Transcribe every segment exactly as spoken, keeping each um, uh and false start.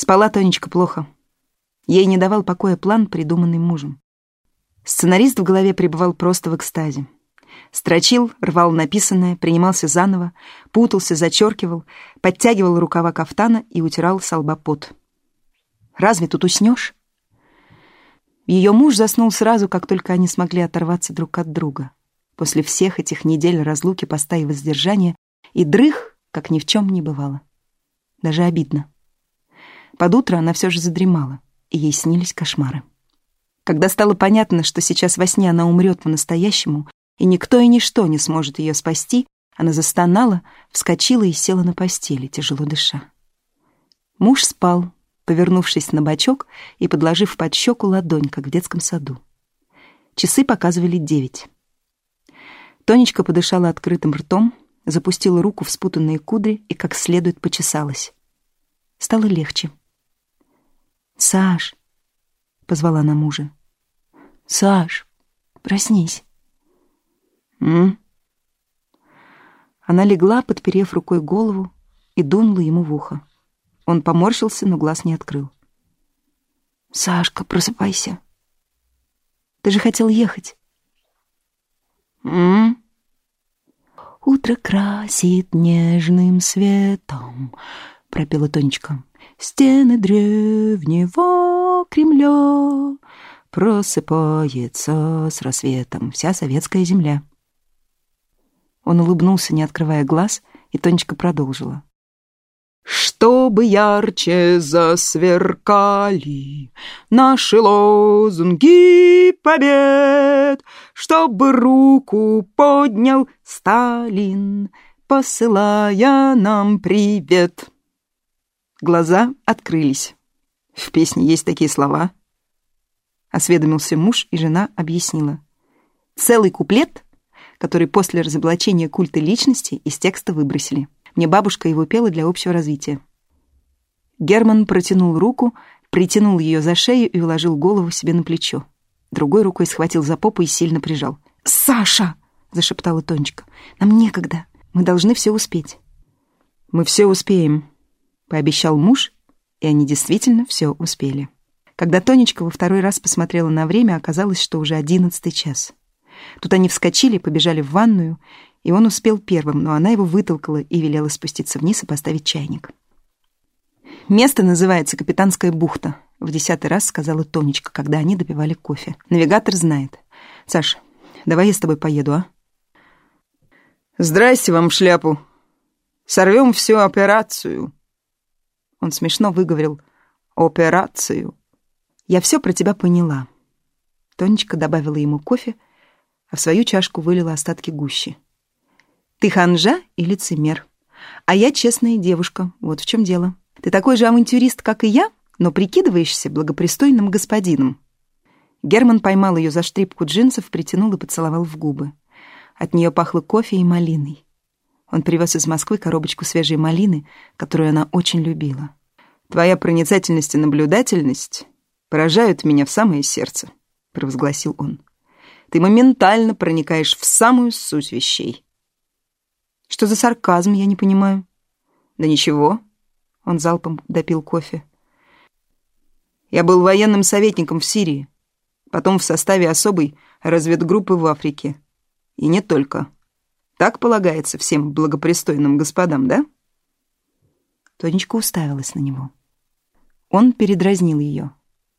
Спала Тонечка плохо. Ей не давал покоя план, придуманный мужем. Сценарист в голове пребывал просто в экстазе. Строчил, рвал написанное, принимался заново, путался, зачеркивал, подтягивал рукава кафтана и утирал со лба пот. Разве тут уснешь? Ее муж заснул сразу, как только они смогли оторваться друг от друга. После всех этих недель разлуки, поста и воздержания, и дрых, как ни в чем не бывало. Даже обидно. Под утро она все же задремала, и ей снились кошмары. Когда стало понятно, что сейчас во сне она умрет по-настоящему, и никто и ничто не сможет ее спасти, она застонала, вскочила и села на постели, тяжело дыша. Муж спал, повернувшись на бочок и подложив под щеку ладонь, как в детском саду. Часы показывали девять. Тонечка подышала открытым ртом, запустила руку в спутанные кудри и как следует почесалась. Стало легче. «Саш!» — позвала она мужа. «Саш, проснись!» «М?» Она легла, подперев рукой голову, и дунула ему в ухо. Он поморщился, но глаз не открыл. «Сашка, просыпайся. Ты же хотел ехать». «М?» «Утро красит нежным светом», — пропела Тонечка. «Стены древнего Кремля, просыпается с рассветом вся советская земля». Он улыбнулся, не открывая глаз, и Тонечка продолжила. «Чтобы ярче засверкали наши лозунги побед, чтобы руку поднял Сталин, посылая нам привет». Глаза открылись. В песне есть такие слова. Осведомился муж, и жена объяснила. Целый куплет, который после разоблачения культа личности из текста выбросили. Мне бабушка его пела для общего развития. Герман протянул руку, притянул ее за шею и уложил голову себе на плечо. Другой рукой схватил за попу и сильно прижал. «Саша!» — зашептала Тонечка. «Нам некогда. Мы должны все успеть». «Мы все успеем», — пообещал муж, и они действительно все успели. Когда Тонечка во второй раз посмотрела на время, оказалось, что уже одиннадцатый час. Тут они вскочили, побежали в ванную, и он успел первым, но она его вытолкала и велела спуститься вниз и поставить чайник. «Место называется Капитанская бухта», — в десятый раз сказала Тонечка, когда они допивали кофе. «Навигатор знает. Саш, давай я с тобой поеду, а?» «Здрасте вам в шляпу. Сорвем всю операцию». Он смешно выговорил «операцию». «Я все про тебя поняла». Тонечка добавила ему кофе, а в свою чашку вылила остатки гущи. «Ты ханжа и лицемер, а я честная девушка, вот в чем дело. Ты такой же авантюрист, как и я, но прикидываешься благопристойным господином». Герман поймал ее за штрипку джинсов, притянул и поцеловал в губы. От нее пахло кофе и малиной. Он привез из Москвы коробочку свежей малины, которую она очень любила. «Твоя проницательность и наблюдательность поражают меня в самое сердце», — провозгласил он. «Ты моментально проникаешь в самую суть вещей». «Что за сарказм, я не понимаю?» «Да ничего». Он залпом допил кофе. «Я был военным советником в Сирии, потом в составе особой разведгруппы в Африке. И не только. Так полагается всем благопристойным господам, да?» Тонечка уставилась на него. Он передразнил ее.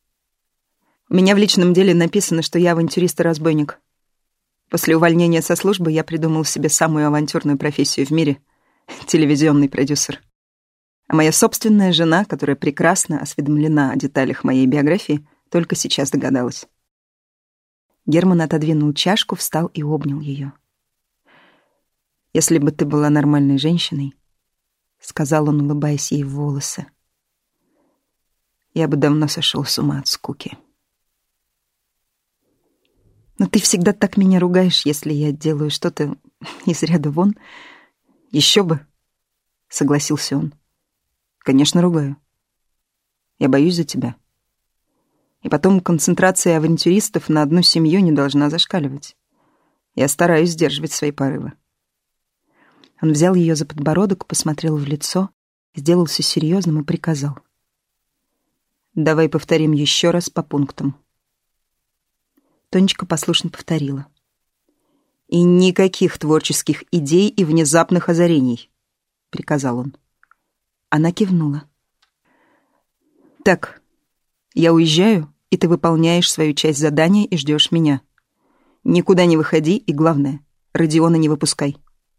«У меня в личном деле написано, что я авантюрист и разбойник. После увольнения со службы я придумал себе самую авантюрную профессию в мире — телевизионный продюсер. А моя собственная жена, которая прекрасно осведомлена о деталях моей биографии, только сейчас догадалась». Герман отодвинул чашку, встал и обнял ее. «Если бы ты была нормальной женщиной, — сказал он, улыбаясь ей в волосы, — я бы давно сошел с ума от скуки. Но ты всегда так меня ругаешь, если я делаю что-то из ряда вон». «Еще бы», — согласился он. «Конечно, ругаю. Я боюсь за тебя. И потом концентрация авантюристов на одну семью не должна зашкаливать. Я стараюсь сдерживать свои порывы». Он взял ее за подбородок, посмотрел в лицо, сделался серьезным и приказал. Давай повторим еще раз по пунктам. Тонечка послушно повторила. И никаких творческих идей и внезапных озарений, приказал он. Она кивнула. Так, я уезжаю, и ты выполняешь свою часть задания и ждешь меня. Никуда не выходи, и главное, Родиона не выпускай.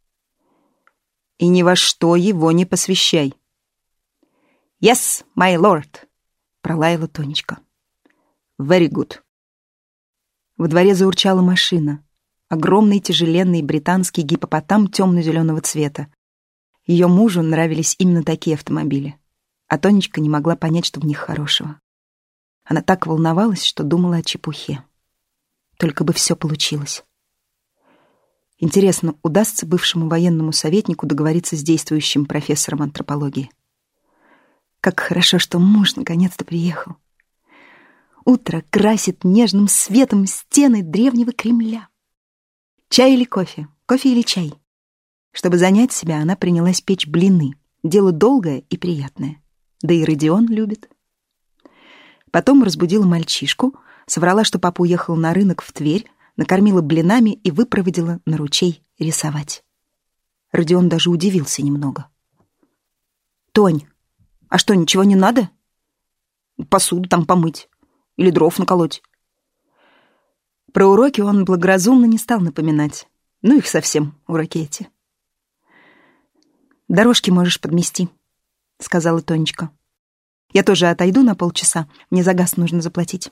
И ни во что его не посвящай. Yes, my lord, пролаяла Тонечка. Very good. Во дворе заурчала машина. Огромный тяжеленный британский гиппопотам темно-зеленого цвета. Ее мужу нравились именно такие автомобили. А Тонечка не могла понять, что в них хорошего. Она так волновалась, что думала о чепухе. Только бы все получилось. Интересно, удастся бывшему военному советнику договориться с действующим профессором антропологии? Как хорошо, что муж наконец-то приехал. Утро красит нежным светом стены древнего Кремля. Чай или кофе? Кофе или чай? Чтобы занять себя, она принялась печь блины. Дело долгое и приятное. Да и Родион любит. Потом разбудила мальчишку, соврала, что папа уехал на рынок в Тверь, накормила блинами и выпроводила на ручей рисовать. Родион даже удивился немного. «Тонь, а что, ничего не надо? Посуду там помыть или дров наколоть?» Про уроки он благоразумно не стал напоминать. Ну их совсем, уроки эти. «Дорожки можешь подмести», — сказала Тонечка. «Я тоже отойду на полчаса, мне за газ нужно заплатить».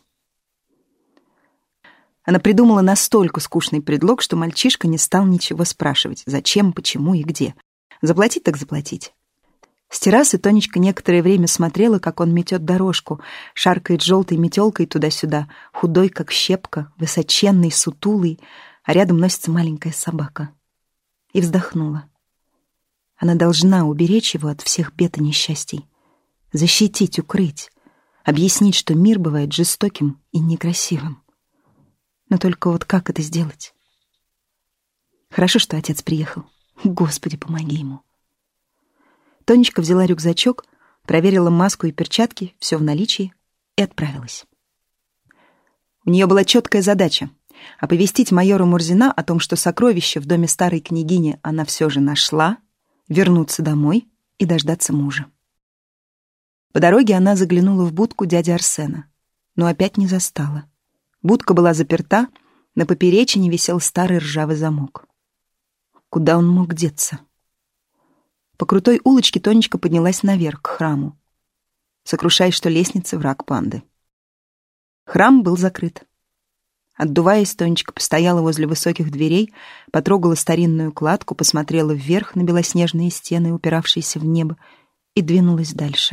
Она придумала настолько скучный предлог, что мальчишка не стал ничего спрашивать. Зачем, почему и где. Заплатить так заплатить. С террасы Тонечка некоторое время смотрела, как он метет дорожку, шаркает желтой метелкой туда-сюда, худой, как щепка, высоченный, сутулый, а рядом носится маленькая собака. И вздохнула. Она должна уберечь его от всех бед и несчастий, защитить, укрыть, объяснить, что мир бывает жестоким и некрасивым. Но только вот как это сделать? Хорошо, что отец приехал. Господи, помоги ему. Тонечка взяла рюкзачок, проверила маску и перчатки, все в наличии, и отправилась. У нее была четкая задача — оповестить майора Мурзина о том, что сокровище в доме старой княгини она все же нашла, вернуться домой и дождаться мужа. По дороге она заглянула в будку дяди Арсена, но опять не застала. Будка была заперта, на поперечине висел старый ржавый замок. Куда он мог деться? По крутой улочке Тонечка поднялась наверх, к храму, сокрушаясь, что лестница — враг панды. Храм был закрыт. Отдуваясь, Тонечка постояла возле высоких дверей, потрогала старинную кладку, посмотрела вверх на белоснежные стены, упиравшиеся в небо, и двинулась дальше.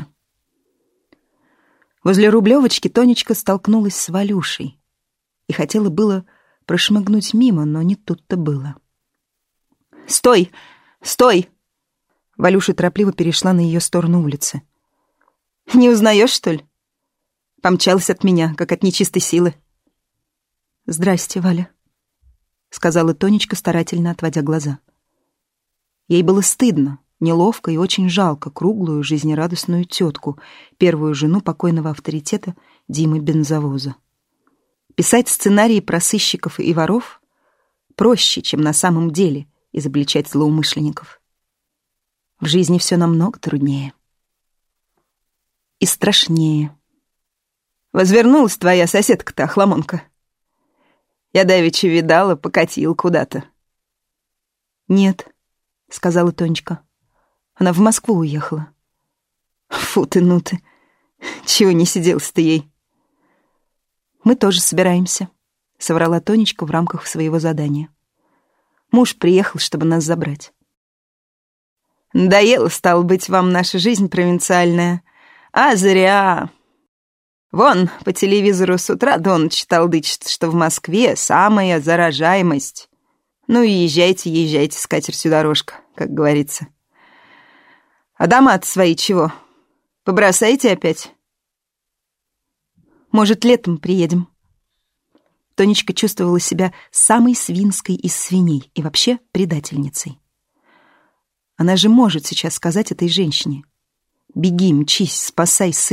Возле Рублевочки Тонечка столкнулась с Валюшей и хотела было прошмыгнуть мимо, но не тут-то было. «Стой! Стой!» Валюша торопливо перешла на ее сторону улицы. «Не узнаешь, что ли? Помчалась от меня, как от нечистой силы». «Здрасте, Валя», — сказала Тонечка, старательно отводя глаза. Ей было стыдно, неловко и очень жалко круглую, жизнерадостную тетку, первую жену покойного авторитета Димы Бензовоза. Писать сценарии про сыщиков и воров проще, чем на самом деле изобличать злоумышленников. В жизни все намного труднее. И страшнее. «Возвернулась твоя соседка-то, охламонка. Я давеча видала, покатил куда-то». «Нет», — сказала Тонечка. «Она в Москву уехала». «Фу ты, ну ты. Чего не сиделась-то ей?» «Мы тоже собираемся», — соврала Тонечка в рамках своего задания. «Муж приехал, чтобы нас забрать». «Надоела, стало быть, вам наша жизнь провинциальная. А зря. Вон, по телевизору с утра до ночи толдычит, что в Москве самая заражаемость. Ну и езжайте, езжайте, с катертью дорожка, как говорится. А дома-то свои чего? Побросаете опять?» «Может, летом приедем?» Тонечка чувствовала себя самой свинской из свиней и вообще предательницей. Она же может сейчас сказать этой женщине: «Беги, мчись, спасай сына,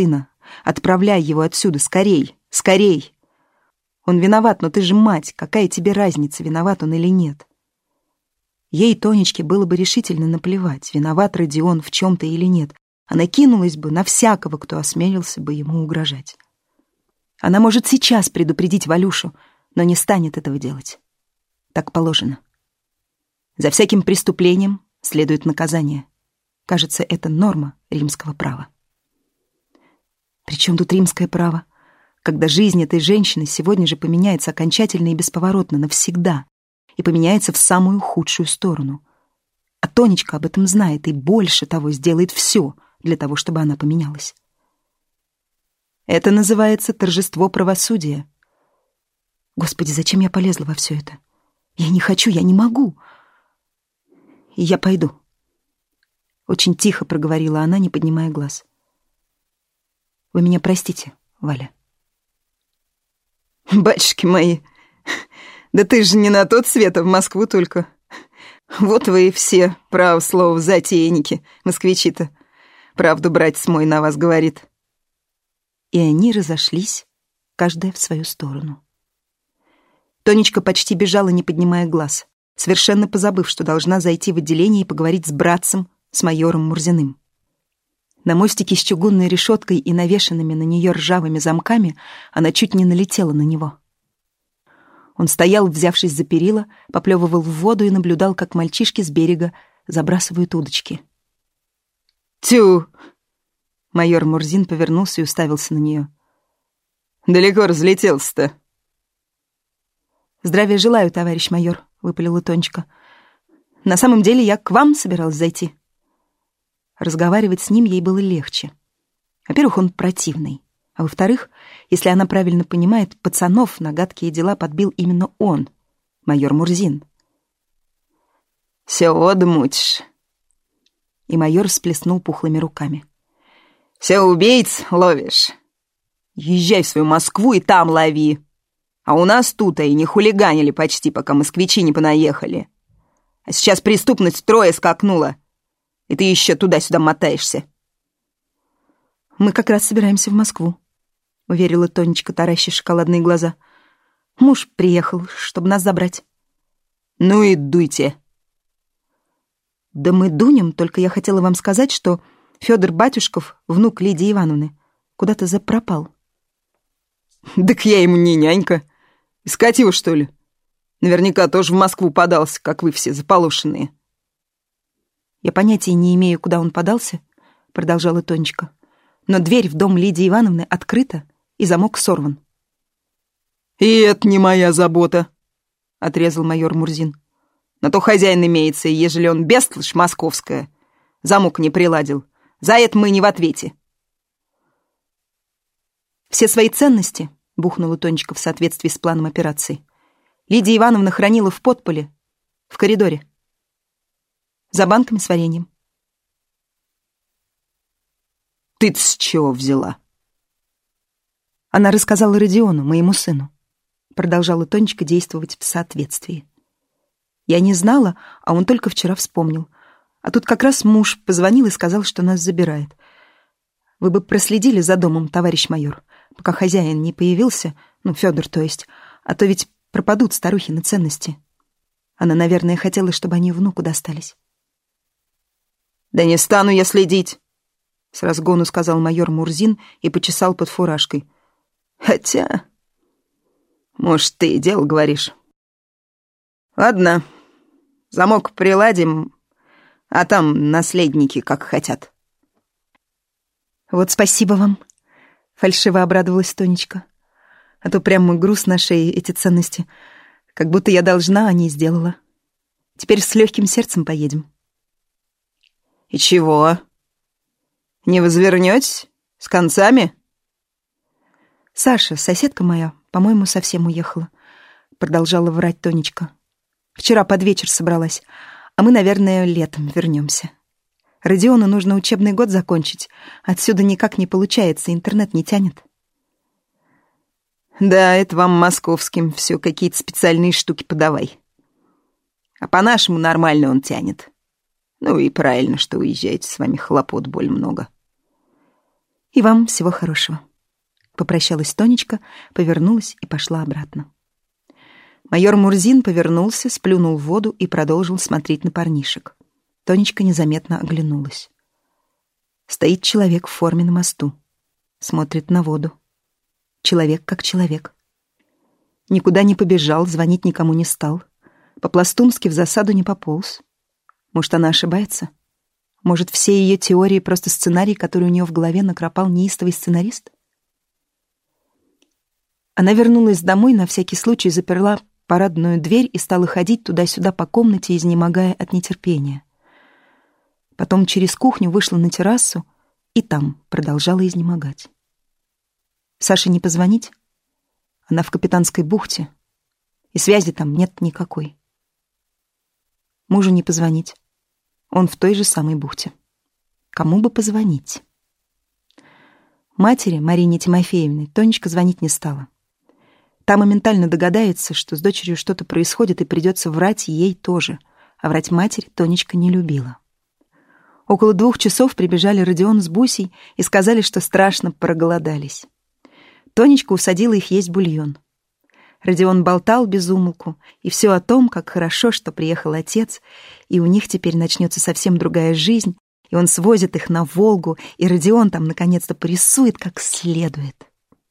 Отправляй его отсюда, скорей, скорей. Он виноват, но ты же мать, какая тебе разница, виноват он или нет? Ей, Тонечке, было бы решительно наплевать, виноват Родион в чем-то или нет. Она кинулась бы на всякого, кто осмелился бы ему угрожать. Она может сейчас предупредить Валюшу, но не станет этого делать. Так положено. За всяким преступлением следует наказание. Кажется, это норма римского права. Причем тут римское право? Когда жизнь этой женщины сегодня же поменяется окончательно и бесповоротно, навсегда, и поменяется в самую худшую сторону. А Тонечка об этом знает и больше того сделает все для того, чтобы она поменялась. Это называется торжество правосудия. Господи, зачем я полезла во все это? Я не хочу, я не могу. И я пойду. Очень тихо проговорила она, не поднимая глаз. Вы меня простите, Валя. Батюшки мои, да ты же не на тот свет, а в Москву только. Вот вы и все, право слово, затейники, москвичи-то. Правду братец мой на вас говорит. И они разошлись, каждая в свою сторону. Тонечка почти бежала, не поднимая глаз, совершенно позабыв, что должна зайти в отделение и поговорить с братцем, с майором Мурзиным. На мостике с чугунной решеткой и навешанными на нее ржавыми замками она чуть не налетела на него. Он стоял, взявшись за перила, поплевывал в воду и наблюдал, как мальчишки с берега забрасывают удочки. «Тю!» Майор Мурзин повернулся и уставился на нее. «Далеко разлетелся-то?» «Здравия желаю, товарищ майор», — выпалила Тонечка. «На самом деле я к вам собиралась зайти». Разговаривать с ним ей было легче. Во-первых, он противный. А во-вторых, если она правильно понимает, пацанов на гадкие дела подбил именно он, майор Мурзин. «Все одмутишь». И майор всплеснул пухлыми руками. «Все убийц ловишь. Езжай в свою Москву и там лови. А у нас тут и не хулиганили почти, пока москвичи не понаехали. А сейчас преступность трое скакнула, и ты еще туда-сюда мотаешься». «Мы как раз собираемся в Москву», — уверила Тонечка, тараща шоколадные глаза. «Муж приехал, чтобы нас забрать». «Ну и дуйте». «Да мы дунем, только я хотела вам сказать, что Федор Батюшков, внук Лидии Ивановны, куда-то запропал». «Так я ему не нянька. Искать его, что ли? Наверняка тоже в Москву подался, как вы все заполошенные». «Я понятия не имею, куда он подался», — продолжала Тонечка. «Но дверь в дом Лидии Ивановны открыта, и замок сорван». «И это не моя забота», — отрезал майор Мурзин. «На то хозяин имеется, и ежели он бестлышь московская, замок не приладил, за это мы не в ответе». «Все свои ценности», — бухнула Тонечка в соответствии с планом операции, «Лидия Ивановна хранила в подполе, в коридоре, за банками с вареньем». «Ты-то с чего взяла?» Она рассказала Родиону, моему сыну. Продолжала Тонечка действовать в соответствии. Я не знала, а он только вчера вспомнил. А тут как раз муж позвонил и сказал, что нас забирает. Вы бы проследили за домом, товарищ майор, пока хозяин не появился, ну, Федор, то есть, а то ведь пропадут старухины ценности. Она, наверное, хотела, чтобы они внуку достались. «Да не стану я следить», — с разгону сказал майор Мурзин и почесал под фуражкой. «Хотя, может, ты и дело говоришь. Ладно, замок приладим, а там наследники как хотят». «Вот спасибо вам», — фальшиво обрадовалась Тонечка. «А то прямо груз на шее эти ценности. Как будто я должна, а не сделала. Теперь с легким сердцем поедем». «И чего? Не возвернётесь? С концами?» «Саша, соседка моя, по-моему, совсем уехала», — продолжала врать Тонечка. «Вчера под вечер собралась, а мы, наверное, летом вернемся. Родиону нужно учебный год закончить. Отсюда никак не получается, интернет не тянет». «Да, это вам московским все какие-то специальные штуки подавай. А по-нашему нормально он тянет. Ну и правильно, что уезжаете, с вами хлопот боль много». «И вам всего хорошего». Попрощалась Тонечка, повернулась и пошла обратно. Майор Мурзин повернулся, сплюнул в воду и продолжил смотреть на парнишек. Тонечка незаметно оглянулась. Стоит человек в форме на мосту. Смотрит на воду. Человек как человек. Никуда не побежал, звонить никому не стал. По-пластунски в засаду не пополз. Может, она ошибается? Может, все ее теории просто сценарий, который у нее в голове накропал неистовый сценарист? Она вернулась домой, на всякий случай заперла парадную дверь и стала ходить туда-сюда по комнате, изнемогая от нетерпения. Потом через кухню вышла на террасу и там продолжала изнемогать. Саше не позвонить? Она в Капитанской бухте, и связи там нет никакой. Мужу не позвонить. Он в той же самой бухте. Кому бы позвонить? Матери, Марине Тимофеевне, Тонечка звонить не стала. Та моментально догадается, что с дочерью что-то происходит, и придется врать ей тоже. А врать матери Тонечка не любила. Около двух часов прибежали Родион с Бусей и сказали, что страшно проголодались. Тонечка усадила их есть бульон. Родион болтал без умолку, и все о том, как хорошо, что приехал отец, и у них теперь начнется совсем другая жизнь, и он свозит их на Волгу, и Родион там наконец-то порисует как следует.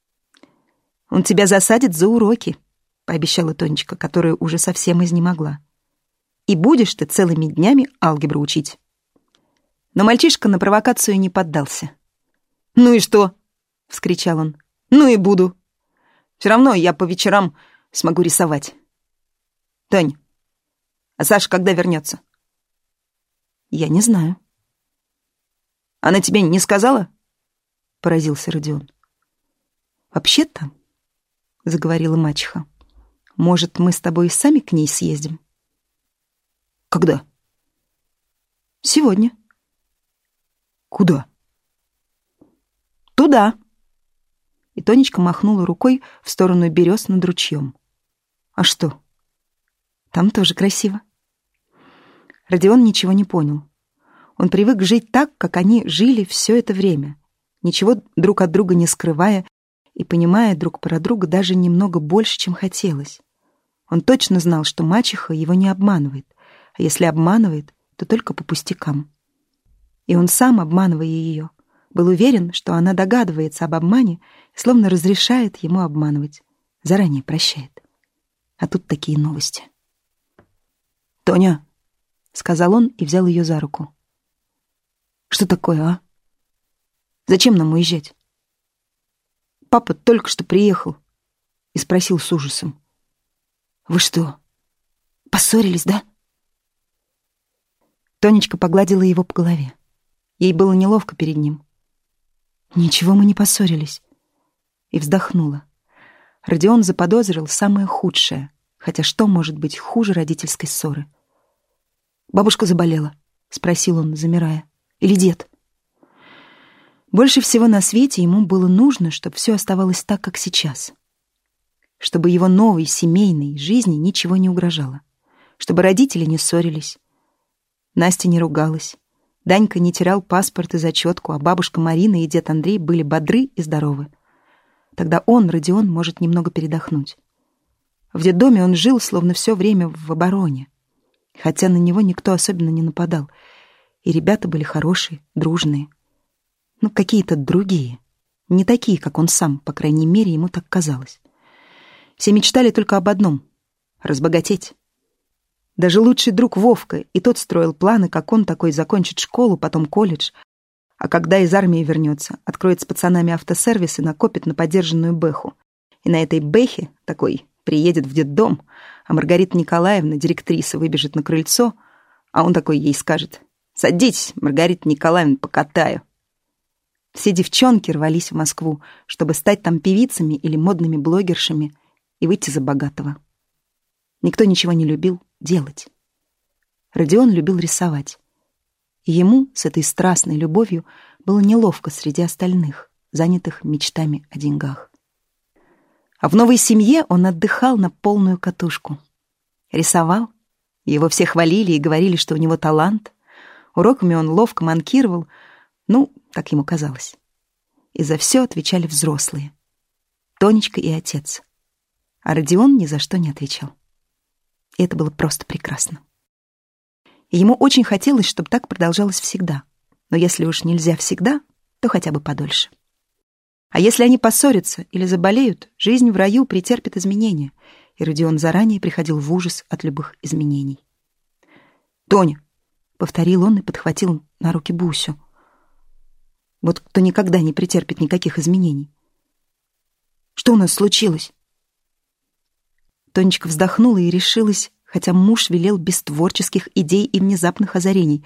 «Он тебя засадит за уроки», — пообещала Тонечка, которая уже совсем изнемогла. «И будешь ты целыми днями алгебру учить». Но мальчишка на провокацию не поддался. «Ну и что?» — вскричал он. «Ну и буду. Все равно я по вечерам смогу рисовать. Тонь, а Саша когда вернется?» «Я не знаю». «Она тебе не сказала?» — поразился Родион. «Вообще-то, — заговорила мачеха, — может, мы с тобой сами к ней съездим?» «Когда?» «Сегодня». «Куда?» «Туда». И Тонечка махнула рукой в сторону берез над ручьем. «А что? Там тоже красиво». Родион ничего не понял. Он привык жить так, как они жили все это время, ничего друг от друга не скрывая и понимая друг про друга даже немного больше, чем хотелось. Он точно знал, что мачеха его не обманывает, а если обманывает, то только по пустякам. И он сам, обманывая ее, был уверен, что она догадывается об обмане и словно разрешает ему обманывать, заранее прощает. А тут такие новости. «Тоня», — сказал он и взял ее за руку. «Что такое, а? Зачем нам уезжать? Папа только что приехал и спросил с ужасом. Вы что, поссорились, да?» Тонечка погладила его по голове. Ей было неловко перед ним. «Ничего, мы не поссорились». И вздохнула. Родион заподозрил самое худшее, хотя что может быть хуже родительской ссоры? «Бабушка заболела?» — спросил он, замирая. «Или дед?» Больше всего на свете ему было нужно, чтобы все оставалось так, как сейчас. Чтобы его новой семейной жизни ничего не угрожало. Чтобы родители не ссорились. Настя не ругалась. Данька не терял паспорт и зачетку, а бабушка Марина и дед Андрей были бодры и здоровы. Тогда он, Родион, может немного передохнуть. В детдоме он жил, словно все время в обороне. Хотя на него никто особенно не нападал. И ребята были хорошие, дружные. Ну, какие-то другие. Не такие, как он сам, по крайней мере, ему так казалось. Все мечтали только об одном — разбогатеть. Даже лучший друг Вовка, и тот строил планы, как он такой закончит школу, потом колледж, а когда из армии вернется, откроет с пацанами автосервис и накопит на подержанную бэху. И на этой бэхе такой приедет в детдом, а Маргарита Николаевна, директриса, выбежит на крыльцо, а он такой ей скажет: «Садитесь, Маргарита Николаевна, покатаю». Все девчонки рвались в Москву, чтобы стать там певицами или модными блогершами и выйти за богатого. Никто ничего не любил делать. Родион любил рисовать. И ему с этой страстной любовью было неловко среди остальных, занятых мечтами о деньгах. А в новой семье он отдыхал на полную катушку. Рисовал, его все хвалили и говорили, что у него талант. Уроками он ловко манкировал, ну, так ему казалось. и за все отвечали взрослые. Тонечка и отец. А Родион ни за что не отвечал. И это было просто прекрасно. И ему очень хотелось, чтобы так продолжалось всегда. Но если уж нельзя всегда, то хотя бы подольше. А если они поссорятся или заболеют, жизнь в раю претерпит изменения, и Родион заранее приходил в ужас от любых изменений. «Тоня!» — повторил он и подхватил на руки Бусю. «Вот кто никогда не претерпит никаких изменений. Что у нас случилось?» Тонечка вздохнула и решилась, хотя муж велел без творческих идей и внезапных озарений.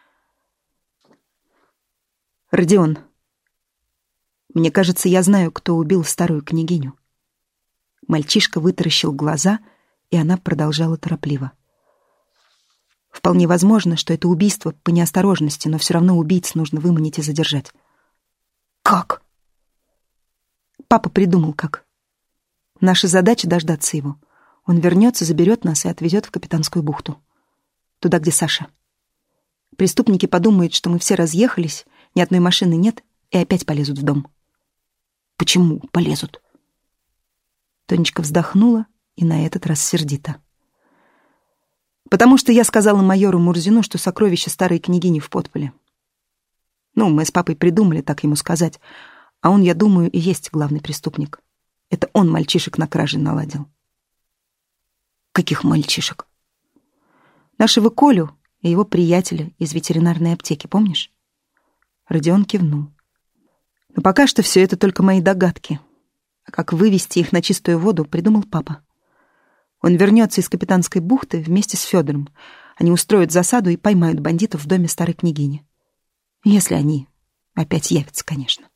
«Родион, мне кажется, я знаю, кто убил старую княгиню». Мальчишка вытаращил глаза, и она продолжала торопливо. «Вполне возможно, что это убийство по неосторожности, но все равно убийц нужно выманить и задержать». «Как?» «Папа придумал, как. Наша задача — дождаться его. Он вернется, заберет нас и отвезет в Капитанскую бухту. Туда, где Саша. Преступники подумают, что мы все разъехались, ни одной машины нет, и опять полезут в дом». «Почему полезут?» Тонечка вздохнула и на этот раз сердито. «Потому что я сказала майору Мурзину, что сокровища старой княгини в подполе. Ну, мы с папой придумали так ему сказать, а он, я думаю, и есть главный преступник. Это он мальчишек на краже наладил». «Каких мальчишек?» «Нашего Колю и его приятеля из ветеринарной аптеки, помнишь?» Родион кивнул. «Но пока что все это только мои догадки. А как вывести их на чистую воду, придумал папа. Он вернется из Капитанской бухты вместе с Федором. Они устроят засаду и поймают бандитов в доме старой княгини. Если они опять явятся, конечно».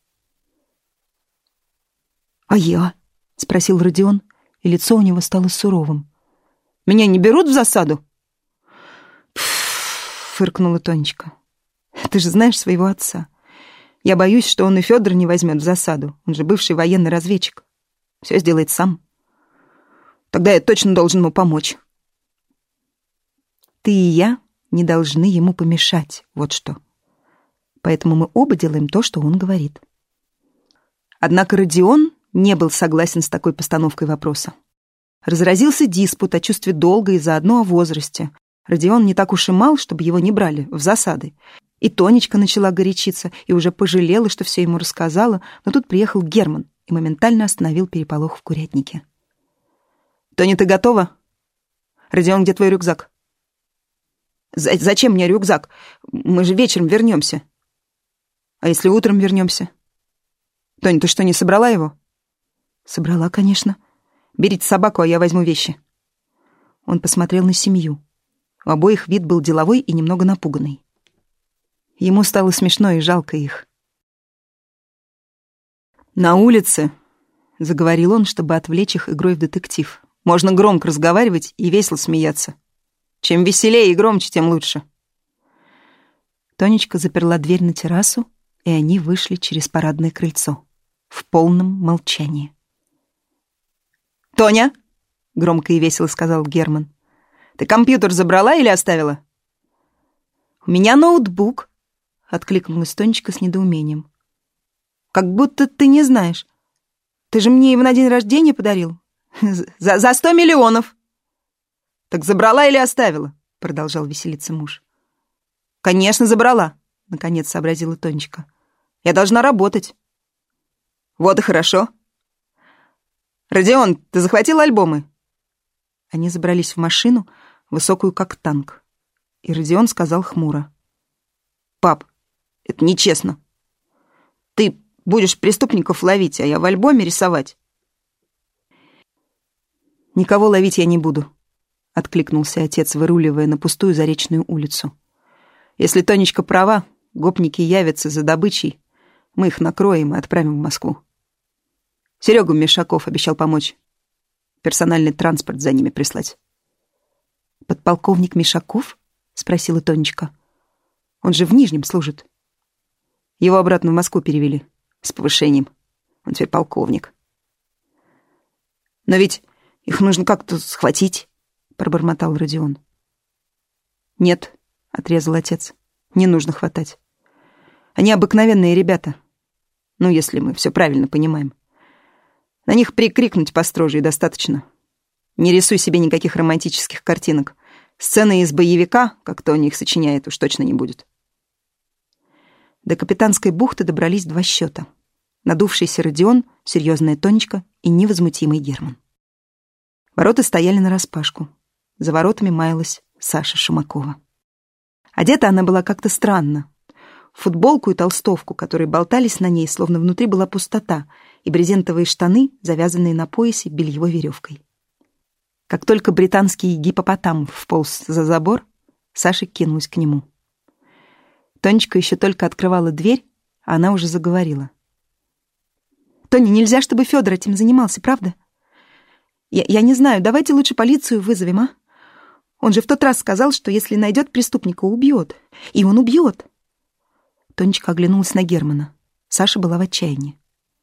«А я?» — спросил Родион, и лицо у него стало суровым. «Меня не берут в засаду?» «Пф-ф-ф», фыркнула Тонечка. «Ты же знаешь своего отца. Я боюсь, что он и Федора не возьмет в засаду. Он же бывший военный разведчик. Все сделает сам. Тогда я точно должен ему помочь». «Ты и я не должны ему помешать, вот что. Поэтому мы оба делаем то, что он говорит». Однако Родион не был согласен с такой постановкой вопроса. Разразился диспут о чувстве долга и заодно о возрасте. Родион не так уж и мал, чтобы его не брали в засады. И Тонечка начала горячиться и уже пожалела, что все ему рассказала, но тут приехал Герман и моментально остановил переполох в курятнике. «Тоня, ты готова? Родион, где твой рюкзак?» За- «Зачем мне рюкзак? Мы же вечером вернемся». «А если утром вернемся?» «Тоня, ты что, не собрала его?» «Собрала, конечно. Берите собаку, а я возьму вещи». Он посмотрел на семью. У обоих вид был деловой и немного напуганный. Ему стало смешно и жалко их. «На улице», — заговорил он, чтобы отвлечь их игрой в детектив, «можно громко разговаривать и весело смеяться. Чем веселее и громче, тем лучше». Тонечка заперла дверь на террасу, и они вышли через парадное крыльцо в полном молчании. «Тоня!» — громко и весело сказал Герман. «Ты компьютер забрала или оставила?» «У меня ноутбук», — откликнулась Тонечка с недоумением. «Как будто ты не знаешь. Ты же мне его на день рождения подарил. За, за сто миллионов!» «Так забрала или оставила?» — продолжал веселиться муж. «Конечно, забрала», — наконец сообразила Тонечка. «Я должна работать». «Вот и хорошо. Родион, ты захватил альбомы?» Они забрались в машину, высокую как танк. И Родион сказал хмуро: «Пап, это нечестно. Ты будешь преступников ловить, а я в альбоме рисовать». «Никого ловить я не буду», — откликнулся отец, выруливая на пустую Заречную улицу. «Если Тонечка права, гопники явятся за добычей, мы их накроем и отправим в Москву. Серега Мишаков обещал помочь. Персональный транспорт за ними прислать». «Подполковник Мишаков?» — спросила Тонечка. «Он же в Нижнем служит». «Его обратно в Москву перевели. С повышением. Он теперь полковник». «Но ведь их нужно как-то схватить», — пробормотал Родион. «Нет», — отрезал отец, — «не нужно хватать. Они обыкновенные ребята. Ну, если мы все правильно понимаем. На них прикрикнуть построже и достаточно. Не рисуй себе никаких романтических картинок. Сцены из боевика, как Тони их сочиняет, уж точно не будет. До Капитанской бухты добрались два счета. Надувшийся Родион, серьезная Тонечка и невозмутимый Герман. Ворота стояли нараспашку. За воротами маялась Саша Шумакова. Одета она была как-то странно. Футболку и толстовку, которые болтались на ней, словно внутри была пустота, и брезентовые штаны, завязанные на поясе бельевой веревкой. Как только британский гиппопотам вполз за забор, Саша кинулась к нему. Тонечка еще только открывала дверь, а она уже заговорила. «Тоня, нельзя, чтобы Федор этим занимался, правда? Я, я не знаю, давайте лучше полицию вызовем, а? Он же в тот раз сказал, что если найдет преступника, убьет. И он убьет». Тонечка оглянулась на Германа. Саша была в отчаянии.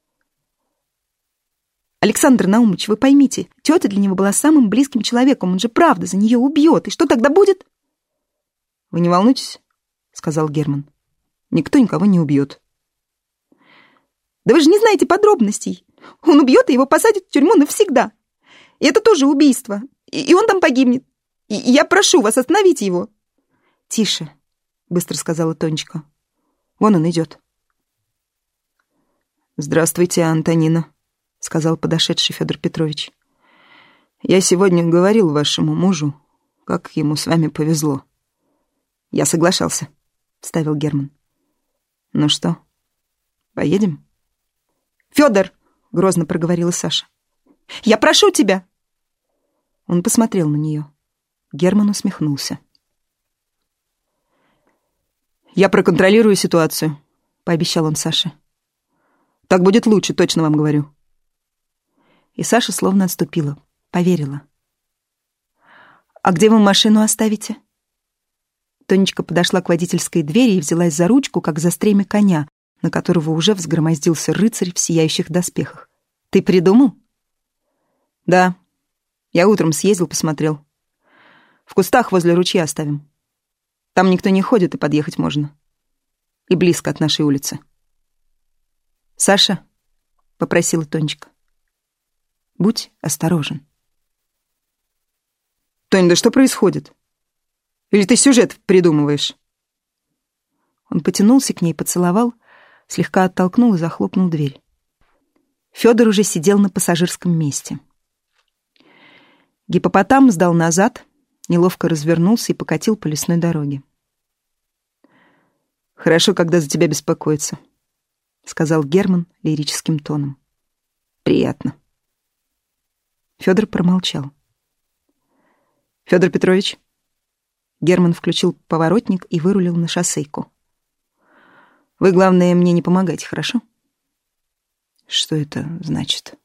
«Александр Наумович, вы поймите, тетя для него была самым близким человеком, он же правда за нее убьет. И что тогда будет?» «Вы не волнуйтесь», — сказал Герман. «Никто никого не убьет». «Да вы же не знаете подробностей. Он убьет, и его посадят в тюрьму навсегда. И это тоже убийство. И, и он там погибнет. И, и я прошу вас, остановите его». «Тише», — быстро сказала Тонечка. «Вон он идет». «Здравствуйте, Антонина», — сказал подошедший Федор Петрович. «Я сегодня говорил вашему мужу, как ему с вами повезло». «Я соглашался», — вставил Герман. «Ну что, поедем?» «Федор!» — грозно проговорила Саша. «Я прошу тебя!» Он посмотрел на нее. Герман усмехнулся. «Я проконтролирую ситуацию», — пообещал он Саше. «Так будет лучше, точно вам говорю». И Саша словно отступила, поверила. «А где вы машину оставите?» Тонечка подошла к водительской двери и взялась за ручку, как за стремя коня, на которого уже взгромоздился рыцарь в сияющих доспехах. «Ты придумал?» «Да. Я утром съездил, посмотрел. В кустах возле ручья оставим. Там никто не ходит, и подъехать можно. И близко от нашей улицы». «Саша», — попросила Тонечка, — «будь осторожен». «Тонь, да что происходит? Или ты сюжет придумываешь?» Он потянулся к ней, поцеловал, слегка оттолкнул и захлопнул дверь. Федор уже сидел на пассажирском месте. Гиппопотам сдал назад, неловко развернулся и покатил по лесной дороге. «Хорошо, когда за тебя беспокоятся», — сказал Герман лирическим тоном. «Приятно». Федор промолчал. «Федор Петрович?» Герман включил поворотник и вырулил на шоссейку. «Вы, главное, мне не помогайте, хорошо?» «Что это значит?»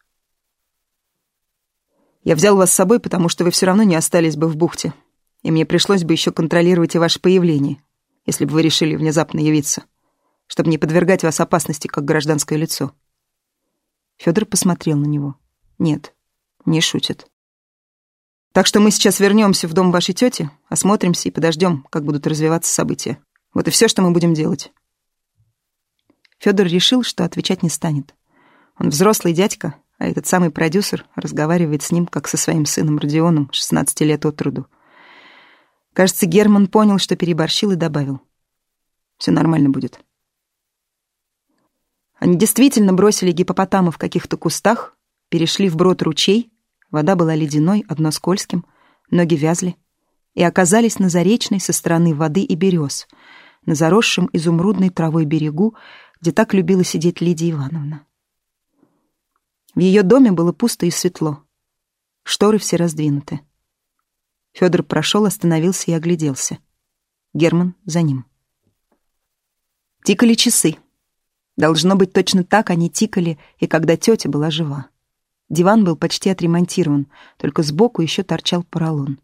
«Я взял вас с собой, потому что вы все равно не остались бы в бухте, и мне пришлось бы еще контролировать и ваше появление, если бы вы решили внезапно явиться, чтобы не подвергать вас опасности как гражданское лицо». Федор посмотрел на него. «Нет, не шутит. Так что мы сейчас вернемся в дом вашей тети, осмотримся и подождем, как будут развиваться события. Вот и все, что мы будем делать». Федор решил, что отвечать не станет. Он взрослый дядька, а этот самый продюсер разговаривает с ним, как со своим сыном Родионом, шестнадцати лет от роду. Кажется, Герман понял, что переборщил, и добавил: «Все нормально будет». Они действительно бросили гиппопотама в каких-то кустах, перешли вброд ручей, вода была ледяной, одно скользким, ноги вязли, и оказались на заречной со стороны воды и берез, на заросшем изумрудной травой берегу, где так любила сидеть Лидия Ивановна. В ее доме было пусто и светло. Шторы все раздвинуты. Федор прошел, остановился и огляделся. Герман за ним. Тикали часы. Должно быть, точно так они тикали, и когда тетя была жива. Диван был почти отремонтирован, только сбоку еще торчал поролон.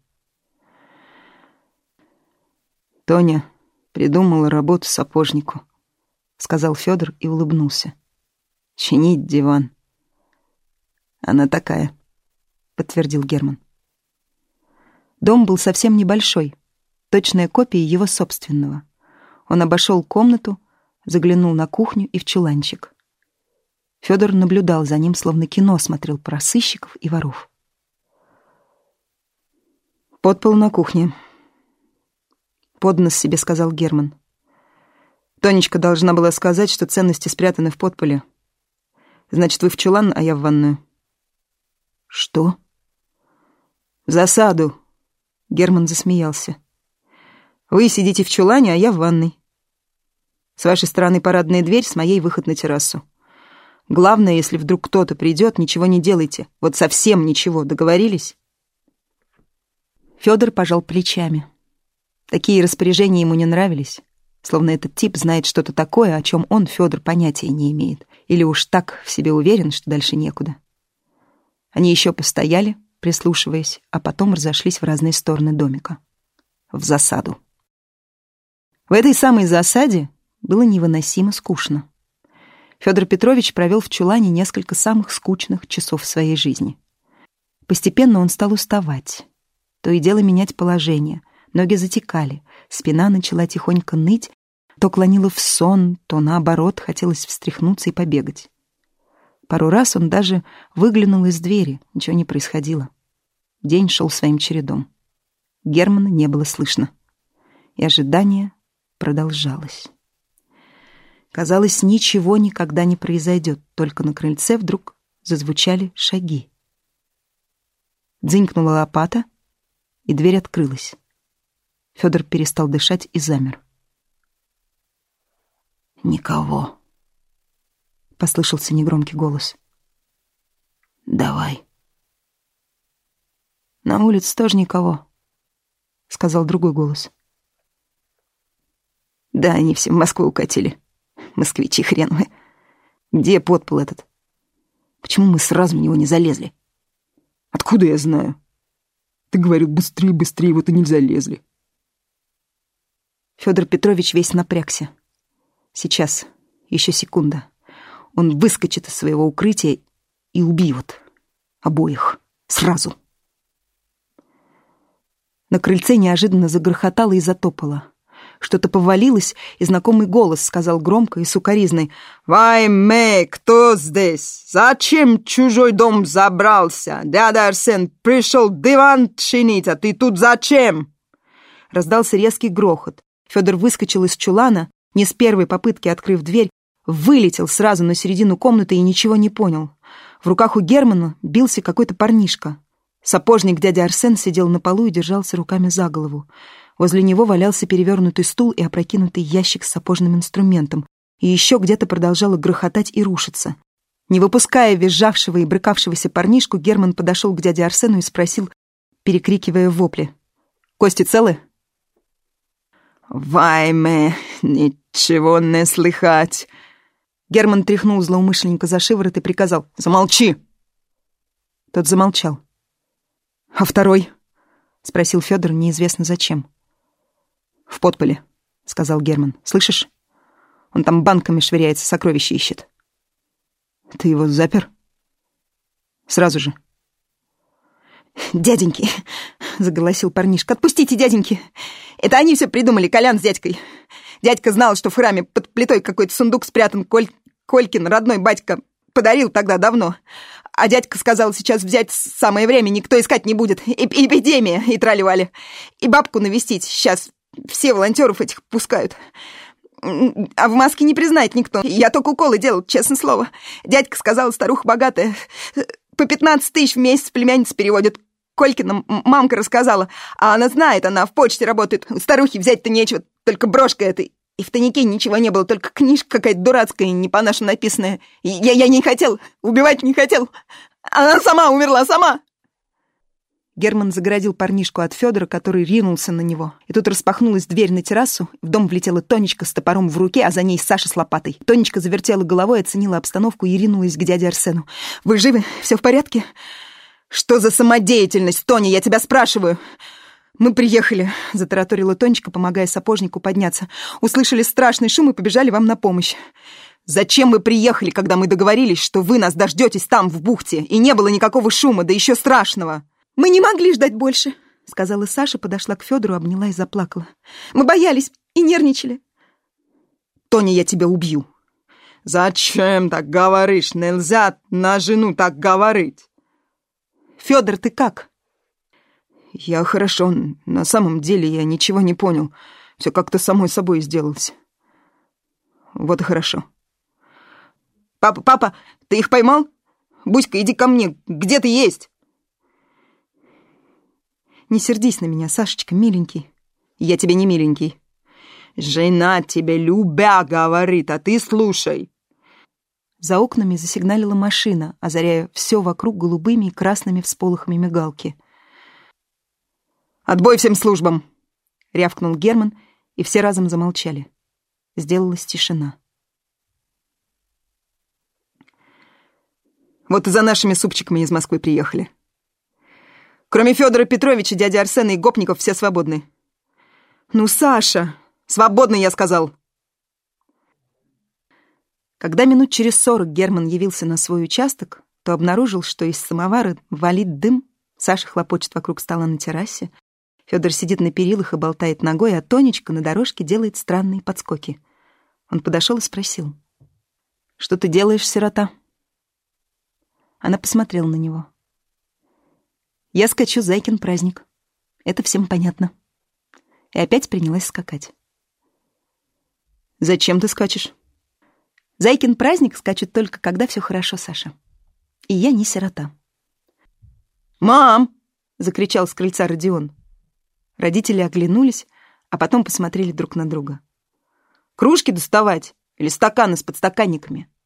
«Тоня придумала работу сапожнику», — сказал Федор и улыбнулся. «Чинить диван». «Она такая», — подтвердил Герман. Дом был совсем небольшой, точная копия его собственного. Он обошел комнату, заглянул на кухню и в чуланчик. Федор наблюдал за ним, словно кино смотрел про сыщиков и воров. «Подпол на кухне», — поднос себе сказал Герман. «Тонечка должна была сказать, что ценности спрятаны в подполе. Значит, вы в чулан, а я в ванную». «Что?» «В засаду», — Герман засмеялся. «Вы сидите в чулане, а я в ванной. С вашей стороны парадная дверь, с моей выход на террасу. Главное, если вдруг кто-то придет, ничего не делайте. Вот совсем ничего. Договорились?» Федор пожал плечами. Такие распоряжения ему не нравились. Словно этот тип знает что-то такое, о чем он, Федор, понятия не имеет. Или уж так в себе уверен, что дальше некуда. Они еще постояли, прислушиваясь, а потом разошлись в разные стороны домика. В засаду. В этой самой засаде было невыносимо скучно. Федор Петрович провел в чулане несколько самых скучных часов в своей жизни. Постепенно он стал уставать. То и дело менять положение. Ноги затекали, спина начала тихонько ныть, то клонила в сон, то, наоборот, хотелось встряхнуться и побегать. Пару раз он даже выглянул из двери, ничего не происходило. День шел своим чередом. Германа не было слышно. И ожидание продолжалось. Казалось, ничего никогда не произойдет, только на крыльце вдруг зазвучали шаги. Дзынькнула лопата, и дверь открылась. Федор перестал дышать и замер. «Никого», — послышался негромкий голос. «Давай». «На улице тоже никого», — сказал другой голос. «Да, они все в Москву укатили. Москвичи хреновые. Где подпол этот? Почему мы сразу в него не залезли?» «Откуда я знаю? Ты говорил, быстрее, быстрее, вот и не залезли». Федор Петрович весь напрягся. Сейчас, еще секунда. Он выскочит из своего укрытия и убьет обоих сразу. На крыльце неожиданно загрохотало и затопало. Что-то повалилось, и знакомый голос сказал громко и с укоризной: «Вайме, кто здесь? Зачем чужой дом забрался? Дядя Арсен пришел диван чинить, а ты тут зачем?» Раздался резкий грохот. Федор выскочил из чулана, не с первой попытки открыв дверь, вылетел сразу на середину комнаты и ничего не понял. В руках у Германа бился какой-то парнишка. Сапожник дядя Арсен сидел на полу и держался руками за голову. Возле него валялся перевернутый стул и опрокинутый ящик с сапожным инструментом. И еще где-то продолжало грохотать и рушиться. Не выпуская визжавшего и брыкавшегося парнишку, Герман подошел к дяде Арсену и спросил, перекрикивая вопли: «Кости целы?» «Вайме, ничего не слыхать!» Герман тряхнул злоумышленника за шиворот и приказал: «Замолчи!» Тот замолчал. «А второй?» — спросил Федор, неизвестно зачем. «В подполе», — сказал Герман. «Слышишь? Он там банками швыряется, сокровища ищет». «Ты его запер?» «Сразу же». «Дяденьки», — заголосил парнишка, — «отпустите, дяденьки. Это они все придумали, Колян с дядькой. Дядька знал, что в храме под плитой какой-то сундук спрятан. Коль... Колькин, родной батька, подарил тогда давно. А дядька сказал, сейчас взять самое время, никто искать не будет. И эпидемия, и трали-вали. И бабку навестить. Сейчас все волонтеров этих пускают. А в маске не признает никто. Я только уколы делал, честное слово. Дядька сказал, старуха богатая. По пятнадцать тысяч в месяц племянница переводит. Колькина мамка рассказала. А она знает, она в почте работает. У старухи взять-то нечего, только брошка этой. И в тайнике ничего не было, только книжка какая-то дурацкая, не по-нашему написанная. Я, я не хотел, убивать не хотел. Она сама умерла, сама. Герман загородил парнишку от Федора, который ринулся на него. И тут распахнулась дверь на террасу, в дом влетела Тонечка с топором в руке, а за ней Саша с лопатой. Тонечка завертела головой, оценила обстановку и ринулась к дяде Арсену. «Вы живы? Все в порядке?» «Что за самодеятельность, Тоня, я тебя спрашиваю?» «Мы приехали», — затараторила Тонечка, помогая сапожнику подняться. «Услышали страшный шум и побежали вам на помощь». «Зачем вы приехали, когда мы договорились, что вы нас дождетесь там, в бухте, и не было никакого шума, да еще страшного?» «Мы не могли ждать больше», — сказала Саша, подошла к Федору, обняла и заплакала. «Мы боялись и нервничали». «Тоня, я тебя убью. Зачем так говоришь? Нельзя на жену так говорить. Федор, ты как? Я хорошо. На самом деле я ничего не понял. Все как-то самой собой сделалось. Вот и хорошо. Папа, папа, ты их поймал? Буська, иди ко мне. Где ты есть? Не сердись на меня, Сашечка, миленький. Я тебе не миленький. Жена тебе любя говорит, а ты слушай. За окнами засигналила машина, озаряя все вокруг голубыми и красными всполохами мигалки. «Отбой всем службам!» — рявкнул Герман, и все разом замолчали. Сделалась тишина. «Вот и за нашими супчиками из Москвы приехали. Кроме Федора Петровича, дяди Арсена и гопников все свободны». «Ну, Саша!» «Свободны, я сказал!» Когда минут через сорок Герман явился на свой участок, то обнаружил, что из самовара валит дым, Саша хлопочет вокруг стола на террасе, Федор сидит на перилах и болтает ногой, а Тонечка на дорожке делает странные подскоки. Он подошел и спросил: «Что ты делаешь, сирота?» Она посмотрела на него. «Я скачу Зайкин праздник. Это всем понятно». И опять принялась скакать. «Зачем ты скачешь?» «Зайкин праздник скачет только, когда все хорошо, Саша. И я не сирота». «Мам!» — закричал с крыльца Родион. Родители оглянулись, а потом посмотрели друг на друга. «Кружки доставать или стаканы с подстаканниками?»